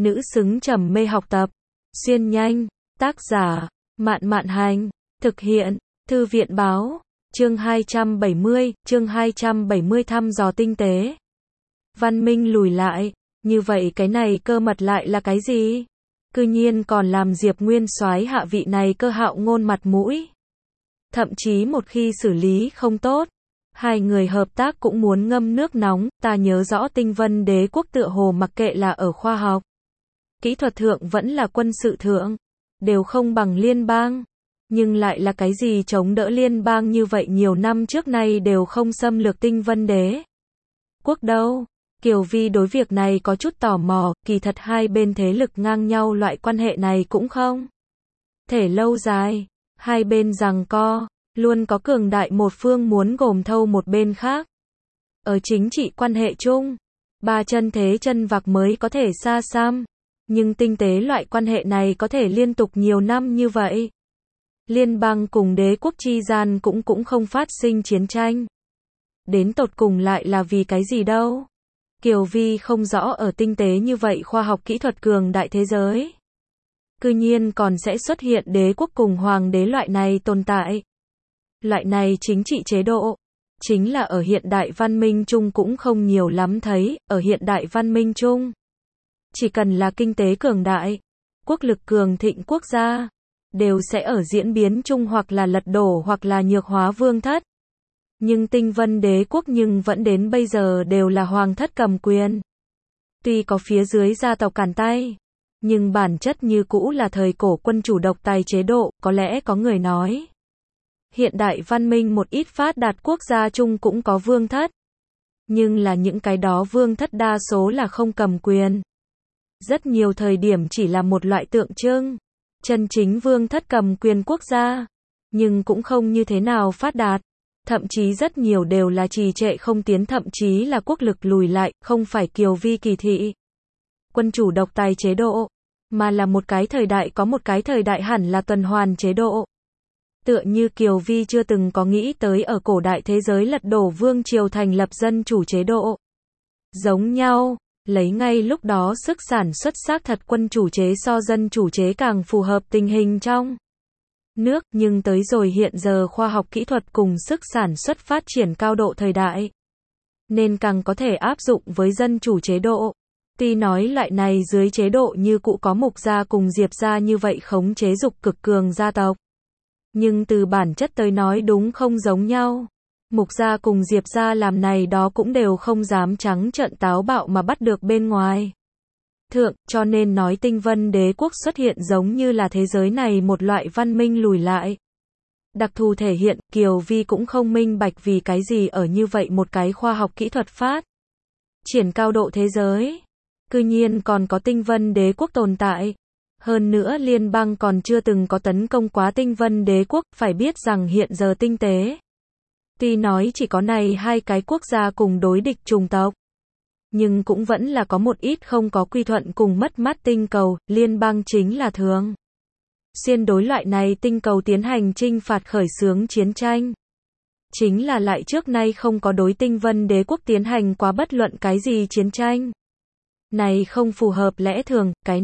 nữ xứng trầm mê học tập. Xuyên nhanh, tác giả, Mạn Mạn Hành, thực hiện, Thư viện báo, chương 270 thăm dò tinh tế. Văn Minh lùi lại, như vậy cái này cơ mật lại là cái gì? Cư nhiên còn làm Diệp Nguyên Soái hạ vị này Cơ Hạo Ngôn mặt mũi. Thậm chí một khi xử lý không tốt, hai người hợp tác cũng muốn ngâm nước nóng. Ta nhớ rõ Tinh Vân Đế quốc tựa hồ mặc kệ là ở khoa học, kỹ thuật thượng vẫn là quân sự thượng, đều không bằng liên bang. Nhưng lại là cái gì chống đỡ liên bang như vậy nhiều năm trước nay đều không xâm lược Tinh Vân Đế quốc đâu? Kiều Vi đối việc này có chút tò mò, kỳ thật hai bên thế lực ngang nhau loại quan hệ này cũng không thể lâu dài. Hai bên giằng co, luôn có cường đại một phương muốn gồm thâu một bên khác. Ở chính trị quan hệ chung, ba chân thế chân vạc mới có thể xa xăm, nhưng tinh tế loại quan hệ này có thể liên tục nhiều năm như vậy. Liên bang cùng đế quốc chi gian cũng không phát sinh chiến tranh. Đến tột cùng lại là vì cái gì đâu? Kiều Vi không rõ, ở tinh tế như vậy khoa học kỹ thuật cường đại thế giới, cư nhiên còn sẽ xuất hiện đế quốc cùng hoàng đế loại này tồn tại. Loại này chính trị chế độ, chính là ở hiện đại văn minh chung cũng không nhiều lắm thấy. Ở hiện đại văn minh chung, chỉ cần là kinh tế cường đại, quốc lực cường thịnh quốc gia, đều sẽ ở diễn biến chung hoặc là lật đổ hoặc là nhược hóa vương thất. Nhưng Tinh Vân Đế quốc nhưng vẫn đến bây giờ đều là hoàng thất cầm quyền. Tuy có phía dưới gia tộc cản tay, nhưng bản chất như cũ là thời cổ quân chủ độc tài chế độ. Có lẽ có người nói, hiện đại văn minh một ít phát đạt quốc gia chung cũng có vương thất, nhưng là những cái đó vương thất đa số là không cầm quyền. Rất nhiều thời điểm chỉ là một loại tượng trưng. Chân chính vương thất cầm quyền quốc gia, nhưng cũng không như thế nào phát đạt. Thậm chí rất nhiều đều là trì trệ không tiến, thậm chí là quốc lực lùi lại. Không phải Kiều Vi kỳ thị quân chủ độc tài chế độ, mà là một cái thời đại có một cái thời đại hẳn là tuần hoàn chế độ. Tựa như Kiều Vi chưa từng có nghĩ tới ở cổ đại thế giới lật đổ vương triều thành lập dân chủ chế độ. Giống nhau, lấy ngay lúc đó sức sản xuất xác thật quân chủ chế so dân chủ chế càng phù hợp tình hình trong nước, nhưng tới rồi hiện giờ khoa học kỹ thuật cùng sức sản xuất phát triển cao độ thời đại, nên càng có thể áp dụng với dân chủ chế độ. Tuy nói loại này dưới chế độ như cũ có Mục gia cùng Diệp gia như vậy khống chế dục cực cường gia tộc, nhưng từ bản chất tới nói đúng không giống nhau. Mục gia cùng Diệp gia làm này đó cũng đều không dám trắng trợn táo bạo mà bắt được bên ngoài thượng, cho nên nói Tinh Vân Đế quốc xuất hiện giống như là thế giới này một loại văn minh lùi lại. Đặc thù thể hiện, Kiều Vi cũng không minh bạch vì cái gì ở như vậy một cái khoa học kỹ thuật phát triển cao độ thế giới, cư nhiên còn có Tinh Vân Đế quốc tồn tại. Hơn nữa liên bang còn chưa từng có tấn công quá Tinh Vân Đế quốc. Phải biết rằng hiện giờ tinh tế, tuy nói chỉ có này hai cái quốc gia cùng đối địch chủng tộc, nhưng cũng vẫn là có một ít không có quy thuận cùng mất mát tinh cầu. Liên bang chính là thường xuyên đối loại này tinh cầu tiến hành chinh phạt khởi xướng chiến tranh. Chính là lại trước nay không có đối Tinh Vân Đế quốc tiến hành quá bất luận cái gì chiến tranh. Này không phù hợp lẽ thường, cái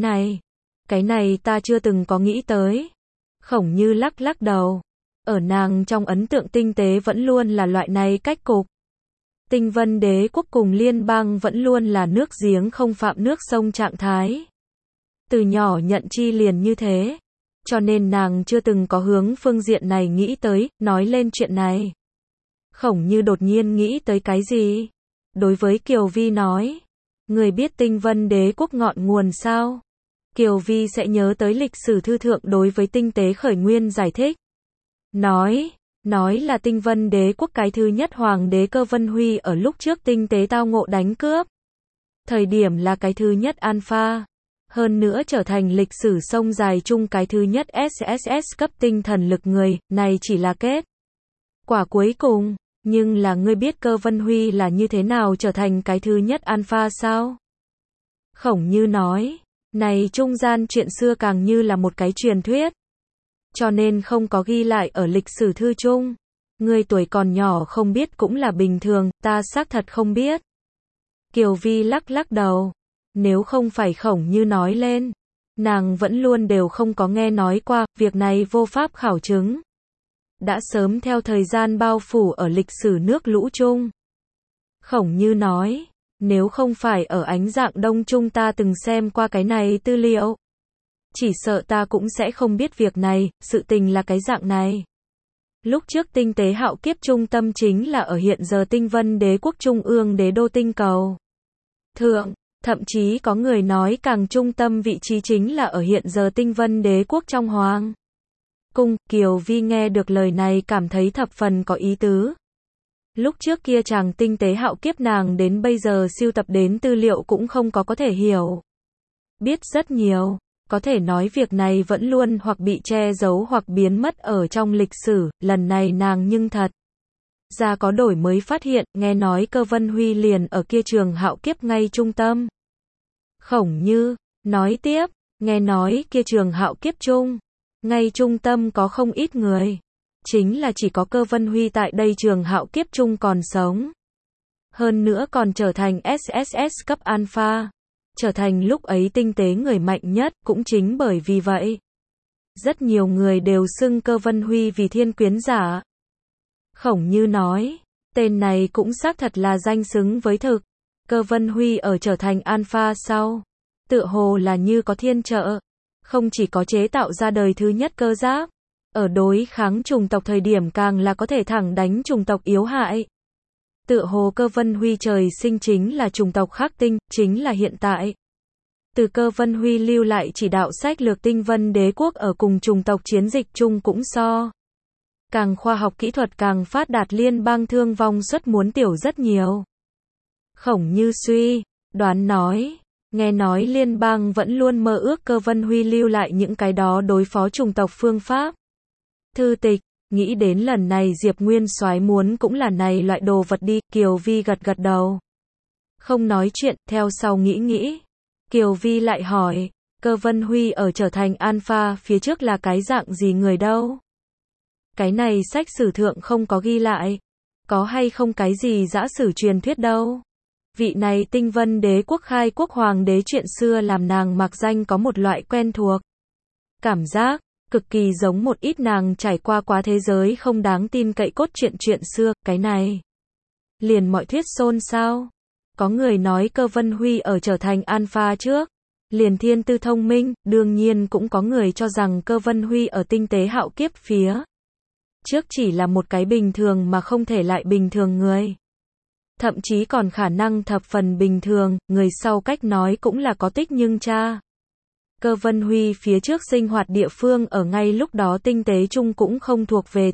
này ta chưa từng có nghĩ tới. Khổng Như lắc lắc đầu. Ở nàng trong ấn tượng tinh tế vẫn luôn là loại này cách cục. Tinh Vân Đế quốc cùng liên bang vẫn luôn là nước giếng không phạm nước sông trạng thái. Từ nhỏ nhận chi liền như thế. Cho nên nàng chưa từng có hướng phương diện này nghĩ tới. Nói lên chuyện này, Khổng Như đột nhiên nghĩ tới cái gì. Đối với Kiều Vi nói, người biết Tinh Vân Đế quốc ngọn nguồn sao? Kiều Vi sẽ nhớ tới lịch sử thư thượng đối với tinh tế khởi nguyên giải thích. Nói là Tinh Vân Đế quốc cái thứ nhất hoàng đế Cơ Vân Huy ở lúc trước tinh tế tao ngộ đánh cướp. Thời điểm là cái thứ nhất alpha. Hơn nữa trở thành lịch sử sông dài chung cái thứ nhất SSS cấp tinh thần lực người. Này chỉ là kết quả cuối cùng. Nhưng là ngươi biết Cơ Vân Huy là như thế nào trở thành cái thứ nhất alpha sao? Khổng Như nói, này trung gian chuyện xưa càng như là một cái truyền thuyết, cho nên không có ghi lại ở lịch sử thư chung. Ngươi tuổi còn nhỏ không biết cũng là bình thường, ta xác thật không biết. Kiều Vi lắc lắc đầu, Nếu không phải Khổng Như nói lên, nàng vẫn luôn đều không có nghe nói qua, việc này vô pháp khảo chứng. Đã sớm theo thời gian bao phủ ở lịch sử nước Lũ chung. Khổng Như nói, nếu không phải ở Ánh Dạng Đông Trung ta từng xem qua cái này tư liệu, chỉ sợ ta cũng sẽ không biết việc này, sự tình là cái dạng này. Lúc trước tinh tế hạo kiếp trung tâm chính là ở hiện giờ Tinh Vân Đế quốc trung ương đế đô tinh cầu thượng, thậm chí có người nói càng trung tâm vị trí chính là ở hiện giờ Tinh Vân Đế quốc trong hoàng cung. Kiều Vi nghe được lời này cảm thấy thập phần có ý tứ. Lúc trước kia chàng tinh tế hạo kiếp nàng đến bây giờ sưu tập đến tư liệu cũng không có thể hiểu. Biết rất nhiều, có thể nói việc này vẫn luôn hoặc bị che giấu hoặc biến mất ở trong lịch sử, lần này nàng nhưng thật ra có đổi mới phát hiện, nghe nói Cơ Vân Huy liền ở kia trường hạo kiếp ngay trung tâm. Khổng Như nói tiếp, nghe nói kia trường hạo kiếp chung, ngay trung tâm có không ít người. Chính là chỉ có Cơ Vân Huy tại đây trường hạo kiếp chung còn sống. Hơn nữa còn trở thành SSS cấp Alpha. Trở thành lúc ấy tinh tế người mạnh nhất, cũng chính bởi vì vậy. Rất nhiều người đều xưng Cơ Vân Huy vì thiên quyến giả. Khổng Như nói, tên này cũng xác thật là danh xứng với thực. Cơ Vân Huy ở trở thành Alpha sau, tựa hồ là như có thiên trợ. Không chỉ có chế tạo ra đời thứ nhất cơ giáp, ở đối kháng chủng tộc thời điểm càng là có thể thẳng đánh chủng tộc yếu hại. Tựa hồ Cơ Vân Huy trời sinh chính là chủng tộc khắc tinh, chính là hiện tại. Từ Cơ Vân Huy lưu lại chỉ đạo sách lược Tinh Vân Đế quốc ở cùng chủng tộc chiến dịch chung cũng so. Càng khoa học kỹ thuật càng phát đạt, liên bang thương vong suất muốn tiểu rất nhiều. Khổng Như suy đoán nói, nghe nói liên bang vẫn luôn mơ ước Cơ Vân Huy lưu lại những cái đó đối phó chủng tộc phương pháp. Thư tịch, nghĩ đến lần này Diệp Nguyên Soái muốn cũng là này loại đồ vật đi, Kiều Vi gật gật đầu. Không nói chuyện, theo sau nghĩ. Kiều Vi lại hỏi, Cơ Vân Huy ở trở thành Alpha phía trước là cái dạng gì người đâu? Cái này sách sử thượng không có ghi lại. Có hay không cái gì dã sử truyền thuyết đâu? Vị này Tinh Vân Đế quốc khai quốc hoàng đế chuyện xưa làm nàng mặc danh có một loại quen thuộc cảm giác. Cực kỳ giống một ít nàng trải qua quá thế giới không đáng tin cậy cốt chuyện xưa, cái này. Liền mọi thuyết xôn xao. Có người nói Cơ Vân Huy ở trở thành Alpha trước. Liền thiên tư thông minh, đương nhiên cũng có người cho rằng Cơ Vân Huy ở tinh tế hạo kiếp phía trước chỉ là một cái bình thường mà không thể lại bình thường người. Thậm chí còn khả năng thập phần bình thường, người sau cách nói cũng là có tích nhưng cha. Cơ Vân Huy phía trước sinh hoạt địa phương ở ngay lúc đó tinh tế chung cũng không thuộc về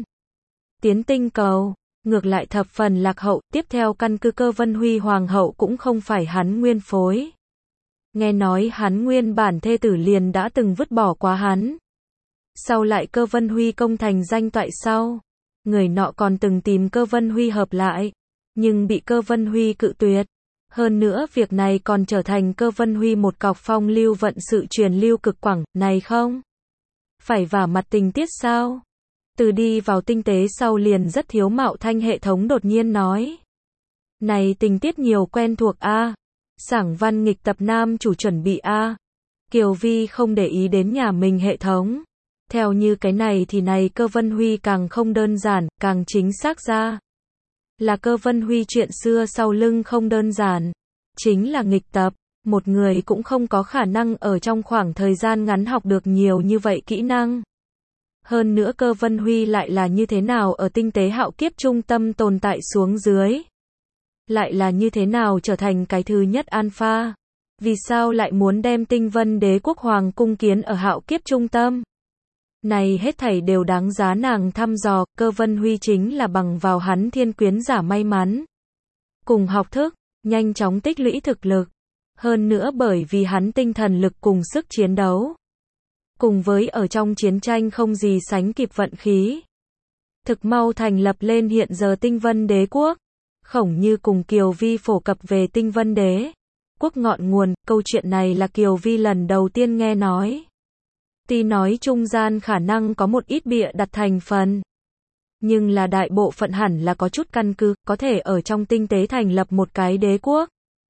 tiến tinh cầu, ngược lại thập phần lạc hậu, tiếp theo căn cứ Cơ Vân Huy hoàng hậu cũng không phải hắn nguyên phối. Nghe nói hắn nguyên bản thê tử liền đã từng vứt bỏ quá hắn. Sau lại Cơ Vân Huy công thành danh toại sau, người nọ còn từng tìm Cơ Vân Huy hợp lại, nhưng bị Cơ Vân Huy cự tuyệt. Hơn nữa việc này còn trở thành Cơ Vân Huy một cọc phong lưu vận sự truyền lưu cực quảng, này không? Phải vả mặt tình tiết sao? Từ đi vào tinh tế sau liền rất thiếu mạo thanh hệ thống đột nhiên nói. Này tình tiết nhiều quen thuộc a. Sảng văn nghịch tập nam chủ chuẩn bị a. Kiều Vi không để ý đến nhà mình hệ thống. Theo như cái này thì này Cơ Vân Huy càng không đơn giản, càng chính xác ra. Là Cơ Vân Huy chuyện xưa sau lưng không đơn giản. Chính là nghịch tập. Một người cũng không có khả năng ở trong khoảng thời gian ngắn học được nhiều như vậy kỹ năng. Hơn nữa Cơ Vân Huy lại là như thế nào ở tinh tế hạo kiếp trung tâm tồn tại xuống dưới. Lại là như thế nào trở thành cái thứ nhất Alpha. Vì sao lại muốn đem Tinh Vân Đế quốc hoàng cung kiến ở hạo kiếp trung tâm. Này hết thảy đều đáng giá nàng thăm dò, Cơ Vân Huy chính là bằng vào hắn thiên quyến giả may mắn. Cùng học thức, nhanh chóng tích lũy thực lực. Hơn nữa bởi vì hắn tinh thần lực cùng sức chiến đấu. Cùng với ở trong chiến tranh không gì sánh kịp vận khí. Thực mau thành lập lên hiện giờ Tinh Vân Đế quốc. Khổng Như cùng Kiều Vi phổ cập về Tinh Vân Đế quốc ngọn nguồn, câu chuyện này là Kiều Vi lần đầu tiên nghe nói. Tuy nói trung gian khả năng có một ít bịa đặt thành phần. Nhưng là đại bộ phận hẳn là có chút căn cứ, có thể ở trong tinh tế thành lập một cái đế quốc.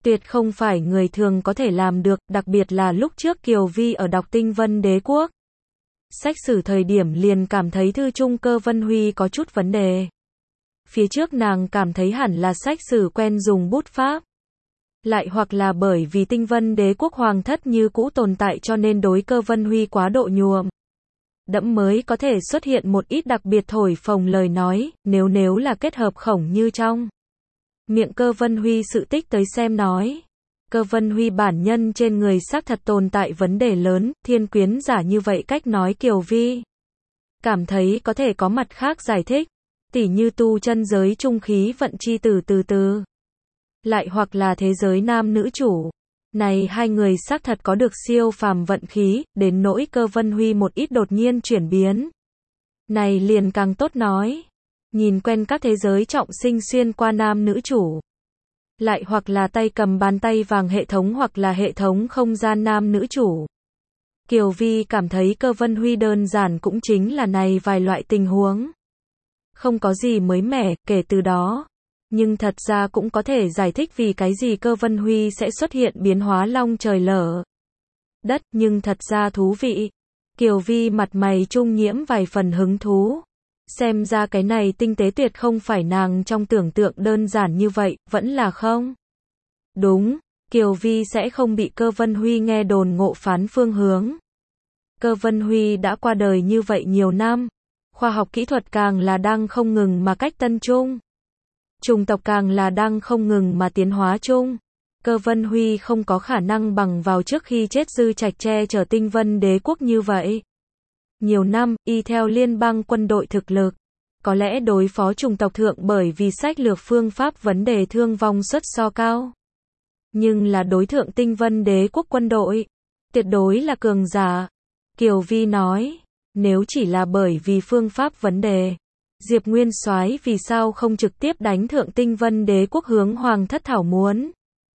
Tuyệt không phải người thường có thể làm được, đặc biệt là lúc trước Kiều Vi ở đọc Tinh Vân Đế Quốc. Sách sử thời điểm liền cảm thấy thư trung Cơ Vân Huy có chút vấn đề. Phía trước nàng cảm thấy hẳn là sách sử quen dùng bút pháp. Lại hoặc là bởi vì Tinh Vân Đế Quốc hoàng thất như cũ tồn tại cho nên đối Cơ Vân Huy quá độ nhuộm đẫm mới có thể xuất hiện một ít đặc biệt thổi phồng lời nói, nếu là kết hợp Khổng Như trong miệng Cơ Vân Huy sự tích tới xem nói. Cơ Vân Huy bản nhân trên người xác thật tồn tại vấn đề lớn, thiên quyến giả như vậy cách nói Kiều Vi cảm thấy có thể có mặt khác giải thích, tỉ như tu chân giới trung khí vận chi từ từ. Lại hoặc là thế giới nam nữ chủ. Này hai người xác thật có được siêu phàm vận khí, đến nỗi Cơ Vân Huy một ít đột nhiên chuyển biến. Này liền càng tốt nói. Nhìn quen các thế giới trọng sinh xuyên qua nam nữ chủ. Lại hoặc là tay cầm bàn tay vàng hệ thống hoặc là hệ thống không gian nam nữ chủ. Kiều Vi cảm thấy Cơ Vân Huy đơn giản cũng chính là này vài loại tình huống. Không có gì mới mẻ, kể từ đó. Nhưng thật ra cũng có thể giải thích vì cái gì Cơ Vân Huy sẽ xuất hiện biến hóa long trời lở đất, nhưng thật ra thú vị. Kiều Vi mặt mày trung nhiễm vài phần hứng thú. Xem ra cái này tinh tế tuyệt không phải nàng trong tưởng tượng đơn giản như vậy, vẫn là không. Đúng, Kiều Vi sẽ không bị Cơ Vân Huy nghe đồn ngộ phán phương hướng. Cơ Vân Huy đã qua đời như vậy nhiều năm. Khoa học kỹ thuật càng là đang không ngừng mà cách tân chung. Chủng tộc càng là đang không ngừng mà tiến hóa chung. Cơ Vân Huy không có khả năng bằng vào trước khi chết Dư Trạch che chở Tinh Vân Đế Quốc như vậy. Nhiều năm, y theo liên bang quân đội thực lực. Có lẽ đối phó chủng tộc thượng bởi vì sách lược phương pháp vấn đề thương vong suất so cao. Nhưng là đối thượng Tinh Vân Đế Quốc quân đội. Tuyệt đối là cường giả. Kiều Vi nói, nếu chỉ là bởi vì phương pháp vấn đề. Diệp Nguyên Soái vì sao không trực tiếp đánh thượng Tinh Vân Đế Quốc hướng Hoàng thất thảo muốn?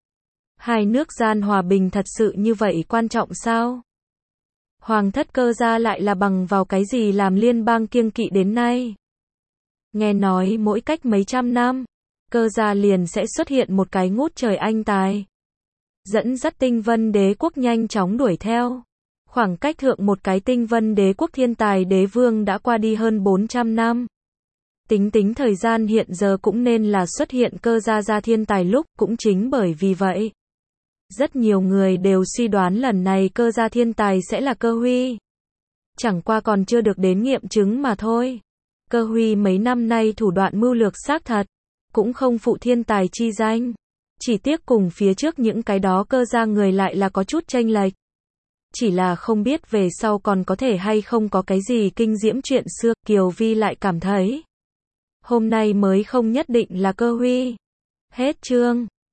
Hai nước gian hòa bình thật sự như vậy quan trọng sao? Hoàng thất Cơ gia lại là bằng vào cái gì làm liên bang kiêng kỵ đến nay? Nghe nói mỗi cách mấy trăm năm, Cơ gia liền sẽ xuất hiện một cái ngút trời anh tài. Dẫn dắt Tinh Vân Đế Quốc nhanh chóng đuổi theo. Khoảng cách thượng một cái Tinh Vân Đế Quốc thiên tài đế vương đã qua đi hơn 400 năm. Tính thời gian hiện giờ cũng nên là xuất hiện Cơ gia thiên tài lúc, cũng chính bởi vì vậy. Rất nhiều người đều suy đoán lần này Cơ gia thiên tài sẽ là Cơ Huy. Chẳng qua còn chưa được đến nghiệm chứng mà thôi. Cơ Huy mấy năm nay thủ đoạn mưu lược xác thật, cũng không phụ thiên tài chi danh. Chỉ tiếc cùng phía trước những cái đó Cơ gia người lại là có chút chênh lệch. Chỉ là không biết về sau còn có thể hay không có cái gì kinh diễm chuyện xưa, Kiều Vi lại cảm thấy. Hôm nay mới không nhất định là Cơ Huy. Hết chương.